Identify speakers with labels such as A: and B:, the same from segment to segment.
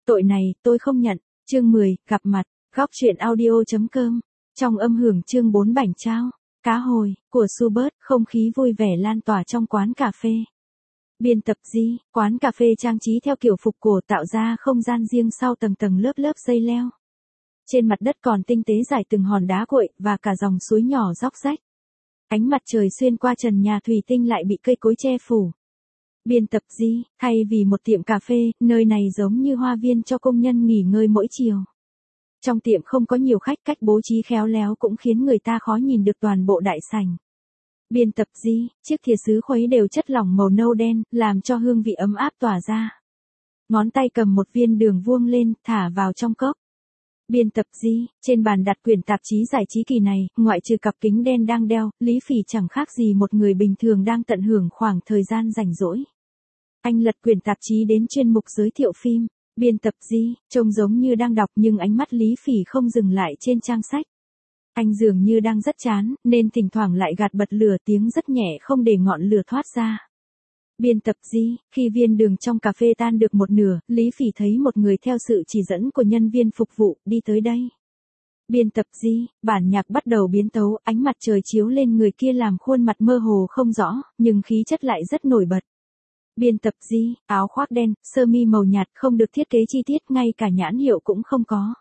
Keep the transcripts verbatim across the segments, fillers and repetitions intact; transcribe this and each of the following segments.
A: Tội này, tôi không nhận. Chương mười, gặp mặt. Góc truyện audio.com. Trong âm hưởng chương bốn bảnh trao, cá hồi, của Schubert, không khí vui vẻ lan tỏa trong quán cà phê. Biên tập Di, quán cà phê trang trí theo kiểu phục cổ tạo ra không gian riêng sau tầng tầng lớp lớp dây leo. Trên mặt đất còn tinh tế rải từng hòn đá cuội và cả dòng suối nhỏ róc rách. Ánh mặt trời xuyên qua trần nhà thủy tinh lại bị cây cối che phủ. Biên tập Di, thay vì một tiệm cà phê, nơi này giống như hoa viên cho công nhân nghỉ ngơi mỗi chiều. Trong tiệm không có nhiều khách, cách bố trí khéo léo cũng khiến người ta khó nhìn được toàn bộ đại sảnh. Biên tập Di, chiếc thìa sứ khuấy đều chất lỏng màu nâu đen, làm cho hương vị ấm áp tỏa ra. Ngón tay cầm một viên đường vuông lên, thả vào trong cốc. Biên tập Di, trên bàn đặt quyển tạp chí giải trí kỳ này, ngoại trừ cặp kính đen đang đeo, Lý Phỉ chẳng khác gì một người bình thường đang tận hưởng khoảng thời gian rảnh rỗi. Anh lật quyển tạp chí đến chuyên mục giới thiệu phim. Biên tập Di, trông giống như đang đọc nhưng ánh mắt Lý Phỉ không dừng lại trên trang sách. Anh dường như đang rất chán, nên thỉnh thoảng lại gạt bật lửa, tiếng rất nhẹ không để ngọn lửa thoát ra. Biên tập Di, khi viên đường trong cà phê tan được một nửa, Lý Phỉ thấy một người theo sự chỉ dẫn của nhân viên phục vụ, đi tới đây. Biên tập Di, bản nhạc bắt đầu biến tấu, ánh mặt trời chiếu lên người kia làm khuôn mặt mơ hồ không rõ, nhưng khí chất lại rất nổi bật. Biên tập Di, áo khoác đen, sơ mi màu nhạt không được thiết kế chi tiết, ngay cả nhãn hiệu cũng không có.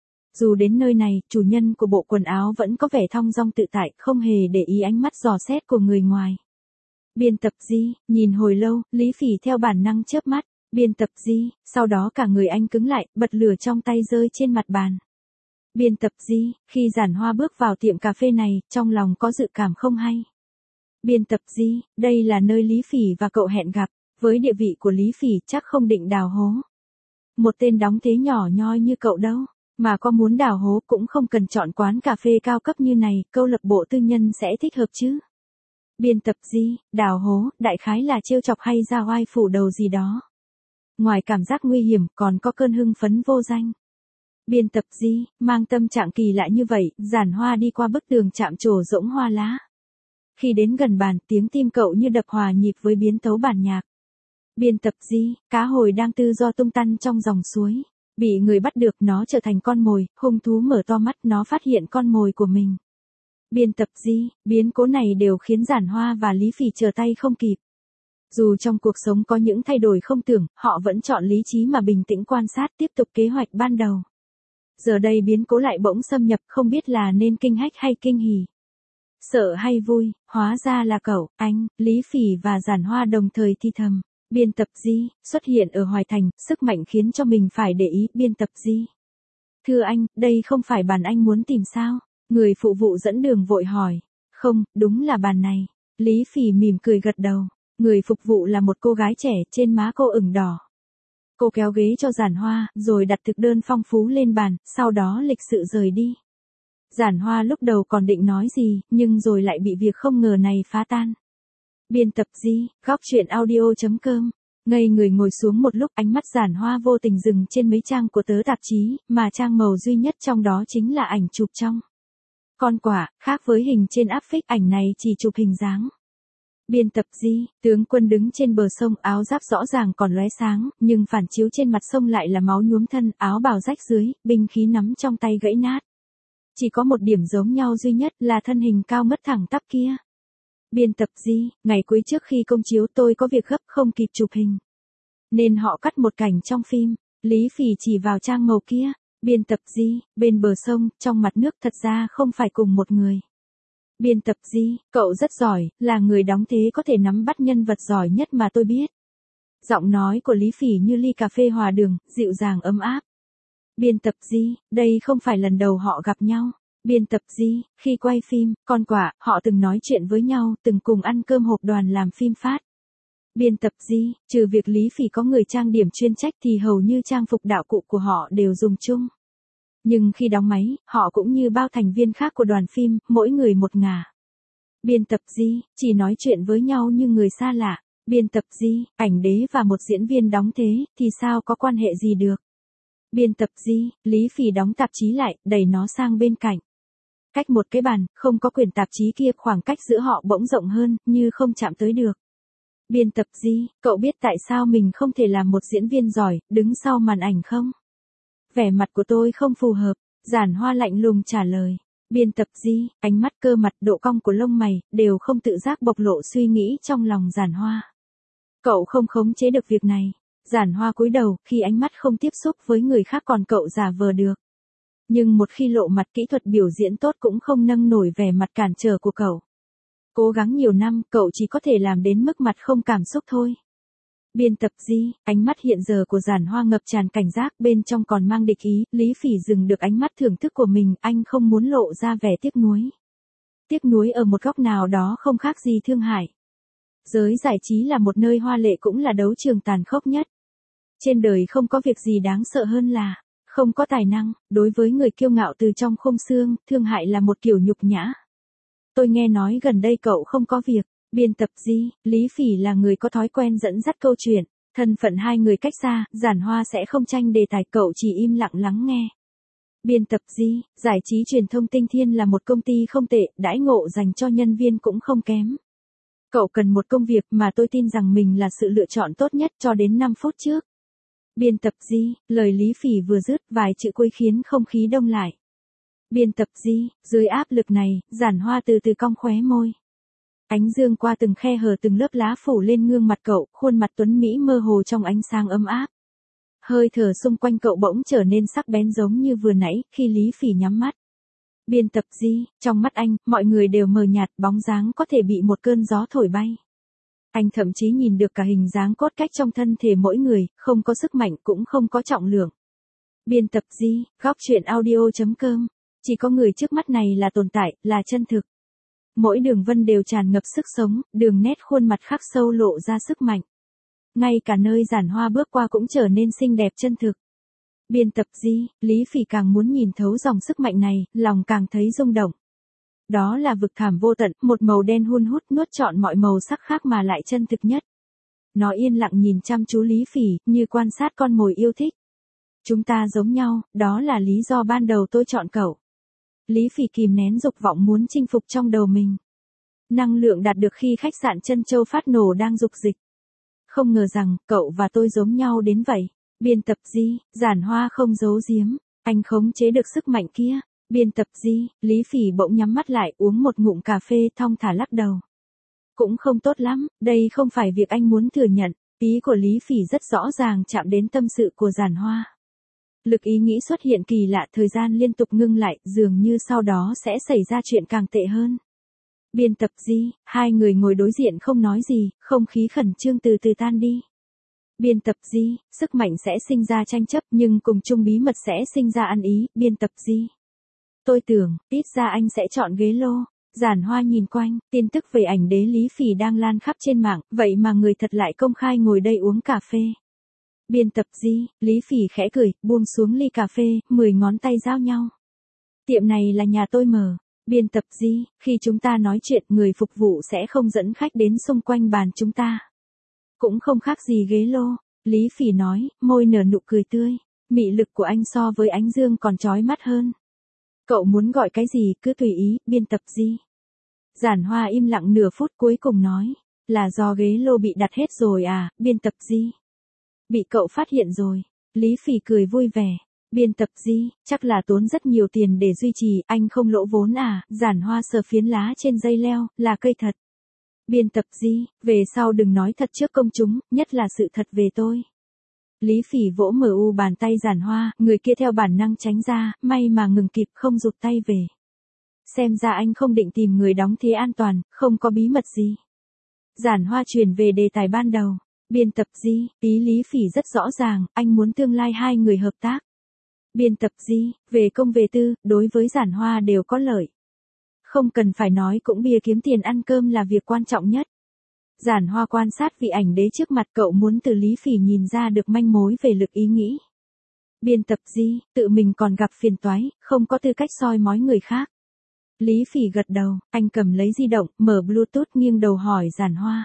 A: Dù đến nơi này, chủ nhân của bộ quần áo vẫn có vẻ thong dong tự tại, không hề để ý ánh mắt dò xét của người ngoài. Biên tập Di, nhìn hồi lâu, Lý Phỉ theo bản năng chớp mắt. Biên tập Di, sau đó cả người anh cứng lại, bật lửa trong tay rơi trên mặt bàn. Biên tập Di, khi Giản Hoa bước vào tiệm cà phê này, trong lòng có dự cảm không hay. Biên tập Di, đây là nơi Lý Phỉ và cậu hẹn gặp. Với địa vị của Lý Phỉ chắc không định đào hố. Một tên đóng thế nhỏ nhoi như cậu đâu, mà có muốn đào hố cũng không cần chọn quán cà phê cao cấp như này, câu lạc bộ tư nhân sẽ thích hợp chứ. Biên tập Di, đào hố, đại khái là trêu chọc hay ra oai phủ đầu gì đó. Ngoài cảm giác nguy hiểm còn có cơn hưng phấn vô danh. Biên tập Di, mang tâm trạng kỳ lạ như vậy, Giản Hoa đi qua bức tường chạm trổ rỗng hoa lá. Khi đến gần bàn, tiếng tim cậu như đập hòa nhịp với biến tấu bản nhạc. Biên tập Di, cá hồi đang tự do tung tăng trong dòng suối. Bị người bắt được, nó trở thành con mồi, hung thú mở to mắt, nó phát hiện con mồi của mình. Biên tập Di, biến cố này đều khiến Giản Hoa và Lý Phỉ trở tay không kịp. Dù trong cuộc sống có những thay đổi không tưởng, họ vẫn chọn lý trí mà bình tĩnh quan sát, tiếp tục kế hoạch ban đầu. Giờ đây biến cố lại bỗng xâm nhập, không biết là nên kinh hách hay kinh hỉ. Sợ hay vui, hóa ra là cậu, anh, Lý Phỉ và Giản Hoa đồng thời thì thầm. Biên tập Di, xuất hiện ở Hoài Thành, sức mạnh khiến cho mình phải để ý. Biên tập Di, thưa anh, đây không phải bàn anh muốn tìm sao? Người phụ vụ dẫn đường vội hỏi. Không, đúng là bàn này. Lý Phỉ mỉm cười gật đầu. Người phục vụ là một cô gái trẻ, trên má cô ửng đỏ. Cô kéo ghế cho Giản Hoa, rồi đặt thực đơn phong phú lên bàn, sau đó lịch sự rời đi. Giản Hoa lúc đầu còn định nói gì, nhưng rồi lại bị việc không ngờ này phá tan. Biên tập Di, góc truyện audio.com. Ngây người ngồi xuống một lúc, ánh mắt Giản Hoa vô tình dừng trên mấy trang của tớ tạp chí, mà trang màu duy nhất trong đó chính là ảnh chụp trong con quả, khác với hình trên áp phích, ảnh này chỉ chụp hình dáng. Biên tập Di, tướng quân đứng trên bờ sông, áo giáp rõ ràng còn lóe sáng, nhưng phản chiếu trên mặt sông lại là máu nhuốm thân, áo bào rách dưới, binh khí nắm trong tay gãy nát. Chỉ có một điểm giống nhau duy nhất là thân hình cao mất thẳng tắp kia. Biên tập Di, ngày cuối trước khi công chiếu tôi có việc gấp không kịp chụp hình. Nên họ cắt một cảnh trong phim. Lý Phỉ chỉ vào trang màu kia. Biên tập Di, bên bờ sông, trong mặt nước, thật ra không phải cùng một người. Biên tập Di, cậu rất giỏi, là người đóng thế có thể nắm bắt nhân vật giỏi nhất mà tôi biết. Giọng nói của Lý Phỉ như ly cà phê hòa đường, dịu dàng ấm áp. Biên tập Di, đây không phải lần đầu họ gặp nhau. Biên tập Di, khi quay phim, con quả, họ từng nói chuyện với nhau, từng cùng ăn cơm hộp đoàn làm phim phát. Biên tập Di, trừ việc Lý Phỉ có người trang điểm chuyên trách thì hầu như trang phục đạo cụ của họ đều dùng chung. Nhưng khi đóng máy, họ cũng như bao thành viên khác của đoàn phim, mỗi người một ngả. Biên tập Di, chỉ nói chuyện với nhau như người xa lạ. Biên tập Di, ảnh đế và một diễn viên đóng thế, thì sao có quan hệ gì được. Biên tập Di, Lý Phỉ đóng tạp chí lại, đẩy nó sang bên cạnh. Cách một cái bàn, không có quyển tạp chí kia, khoảng cách giữa họ bỗng rộng hơn, như không chạm tới được. Biên tập Di, cậu biết tại sao mình không thể làm một diễn viên giỏi, đứng sau màn ảnh không? Vẻ mặt của tôi không phù hợp, Giản Hoa lạnh lùng trả lời. Biên tập Di, ánh mắt, cơ mặt, độ cong của lông mày, đều không tự giác bộc lộ suy nghĩ trong lòng Giản Hoa. Cậu không khống chế được việc này. Giản Hoa cúi đầu, khi ánh mắt không tiếp xúc với người khác còn cậu giả vờ được. Nhưng một khi lộ mặt, kỹ thuật biểu diễn tốt cũng không nâng nổi vẻ mặt cản trở của cậu. Cố gắng nhiều năm, cậu chỉ có thể làm đến mức mặt không cảm xúc thôi. Biên tập Di, ánh mắt hiện giờ của Giản Hoa ngập tràn cảnh giác, bên trong còn mang địch ý. Lý Phỉ dừng được ánh mắt thưởng thức của mình, anh không muốn lộ ra vẻ tiếc nuối. Tiếc nuối ở một góc nào đó không khác gì thương hại. Giới giải trí là một nơi hoa lệ cũng là đấu trường tàn khốc nhất. Trên đời không có việc gì đáng sợ hơn là không có tài năng. Đối với người kiêu ngạo từ trong khung xương, thương hại là một kiểu nhục nhã. Tôi nghe nói gần đây cậu không có việc. Biên tập Di, Lý Phỉ là người có thói quen dẫn dắt câu chuyện. Thân phận hai người cách xa, Giản Hoa sẽ không tranh đề tài, cậu chỉ im lặng lắng nghe. Biên tập Di, giải trí truyền thông Tinh Thiên là một công ty không tệ, đãi ngộ dành cho nhân viên cũng không kém. Cậu cần một công việc mà tôi tin rằng mình là sự lựa chọn tốt nhất cho đến năm phút trước. Biên tập Di, lời Lý Phỉ vừa dứt, vài chữ cuối khiến không khí đông lại. Biên tập Di, dưới áp lực này, Giản Hoa từ từ cong khóe môi. Ánh dương qua từng khe hở, từng lớp lá phủ lên gương mặt cậu, khuôn mặt tuấn mỹ mơ hồ trong ánh sáng ấm áp. Hơi thở xung quanh cậu bỗng trở nên sắc bén giống như vừa nãy, khi Lý Phỉ nhắm mắt. Biên tập Di, trong mắt anh, mọi người đều mờ nhạt, bóng dáng có thể bị một cơn gió thổi bay. Anh thậm chí nhìn được cả hình dáng cốt cách trong thân thể mỗi người, không có sức mạnh cũng không có trọng lượng. Biên tập Di, góc truyện audio chấm com. Chỉ có người trước mắt này là tồn tại, là chân thực. Mỗi đường vân đều tràn ngập sức sống, đường nét khuôn mặt khắc sâu lộ ra sức mạnh. Ngay cả nơi Giản Hoa bước qua cũng trở nên xinh đẹp chân thực. Biên tập Di, Lý Phỉ càng muốn nhìn thấu dòng sức mạnh này, lòng càng thấy rung động. Đó là vực thẳm vô tận, một màu đen hun hút nuốt trọn mọi màu sắc khác mà lại chân thực nhất. Nó yên lặng nhìn chăm chú Lý Phỉ, như quan sát con mồi yêu thích. Chúng ta giống nhau, đó là lý do ban đầu tôi chọn cậu. Lý Phỉ kìm nén dục vọng muốn chinh phục trong đầu mình. Năng lượng đạt được khi khách sạn Trân Châu phát nổ đang dục dịch. Không ngờ rằng, cậu và tôi giống nhau đến vậy. Biên tập Di, Giản Hoa không giấu giếm. Anh khống chế được sức mạnh kia. Biên tập Di, Lý Phỉ bỗng nhắm mắt lại, uống một ngụm cà phê, thong thả lắc đầu. Cũng không tốt lắm, đây không phải việc anh muốn thừa nhận. Ý của Lý Phỉ rất rõ ràng chạm đến tâm sự của Giản Hoa. Lực ý nghĩ xuất hiện kỳ lạ, thời gian liên tục ngưng lại, dường như sau đó sẽ xảy ra chuyện càng tệ hơn. Biên tập Di, hai người ngồi đối diện không nói gì, không khí khẩn trương từ từ tan đi. Biên tập Di, sức mạnh sẽ sinh ra tranh chấp nhưng cùng chung bí mật sẽ sinh ra ăn ý. Biên tập Di, tôi tưởng, ít ra anh sẽ chọn ghế lô. Giản Hoa nhìn quanh, tin tức về ảnh đế Lý Phỉ đang lan khắp trên mạng, vậy mà người thật lại công khai ngồi đây uống cà phê. Biên tập Di, Lý Phỉ khẽ cười, buông xuống ly cà phê, mười ngón tay giao nhau. Tiệm này là nhà tôi mở. Biên tập Di, khi chúng ta nói chuyện, người phục vụ sẽ không dẫn khách đến xung quanh bàn chúng ta. Cũng không khác gì ghế lô. Lý Phỉ nói, môi nở nụ cười tươi. Mị lực của anh so với ánh dương còn chói mắt hơn. Cậu muốn gọi cái gì cứ tùy ý. Biên tập Di. Giản Hoa im lặng nửa phút cuối cùng nói, là do ghế lô bị đặt hết rồi à. Biên tập Di. Bị cậu phát hiện rồi. Lý Phỉ cười vui vẻ. Biên tập Di, chắc là tốn rất nhiều tiền để duy trì, anh không lỗ vốn à. Giản Hoa sờ phiến lá trên dây leo, là cây thật. Biên tập Di, về sau đừng nói thật trước công chúng, nhất là sự thật về tôi. Lý Phỉ vỗ mờ u bàn tay Giản Hoa, người kia theo bản năng tránh ra, may mà ngừng kịp không rụt tay về. Xem ra anh không định tìm người đóng thế an toàn, không có bí mật gì. Giản Hoa chuyển về đề tài ban đầu. Biên tập Di, ý Lý Phỉ rất rõ ràng, anh muốn tương lai hai người hợp tác. Biên tập Di, về công về tư, đối với Giản Hoa đều có lợi. Không cần phải nói cũng bia kiếm tiền ăn cơm là việc quan trọng nhất. Giản Hoa quan sát vị ảnh đế trước mặt, cậu muốn từ Lý Phỉ nhìn ra được manh mối về lực ý nghĩ. Biên tập Di, tự mình còn gặp phiền toái, không có tư cách soi mói người khác. Lý Phỉ gật đầu, anh cầm lấy di động, mở Bluetooth nghiêng đầu hỏi Giản Hoa.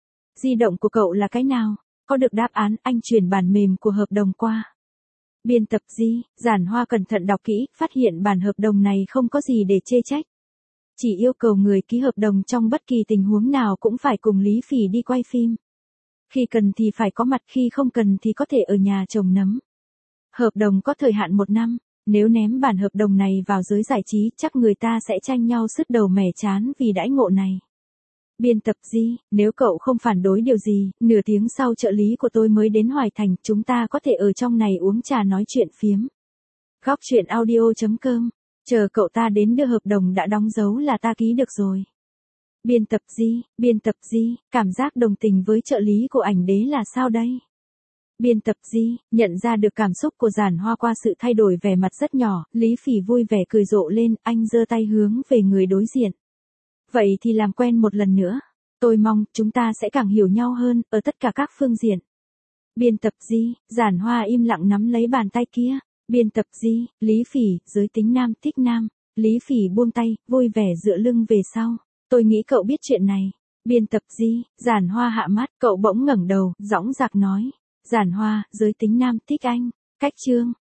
A: Di động của cậu là cái nào? Có được đáp án, anh chuyển bản mềm của hợp đồng qua. Biên tập Di, Giản Hoa cẩn thận đọc kỹ, phát hiện bản hợp đồng này không có gì để chê trách. Chỉ yêu cầu người ký hợp đồng trong bất kỳ tình huống nào cũng phải cùng Lý Phỉ đi quay phim. Khi cần thì phải có mặt, khi không cần thì có thể ở nhà trồng nấm. Hợp đồng có thời hạn một năm, nếu ném bản hợp đồng này vào giới giải trí chắc người ta sẽ tranh nhau sứt đầu mẻ trán vì đãi ngộ này. Biên tập Di, nếu cậu không phản đối điều gì, nửa tiếng sau trợ lý của tôi mới đến Hoài Thành, chúng ta có thể ở trong này uống trà nói chuyện phiếm. Góc chuyện audio chấm com, chờ cậu ta đến đưa hợp đồng đã đóng dấu là ta ký được rồi. Biên tập Di, biên tập Di, cảm giác đồng tình với trợ lý của ảnh đế là sao đây? Biên tập Di, nhận ra được cảm xúc của Giản Hoa qua sự thay đổi vẻ mặt rất nhỏ, Lý Phỉ vui vẻ cười rộ lên, anh giơ tay hướng về người đối diện. Vậy thì làm quen một lần nữa. Tôi mong chúng ta sẽ càng hiểu nhau hơn, ở tất cả các phương diện. Biên tập Di, Giản Hoa im lặng nắm lấy bàn tay kia. Biên tập Di, Lý Phỉ, giới tính nam thích nam. Lý Phỉ buông tay, vui vẻ dựa lưng về sau. Tôi nghĩ cậu biết chuyện này. Biên tập Di, Giản Hoa hạ mắt, cậu bỗng ngẩng đầu, dõng dạc nói. Giản Hoa, giới tính nam thích anh. Cách chương.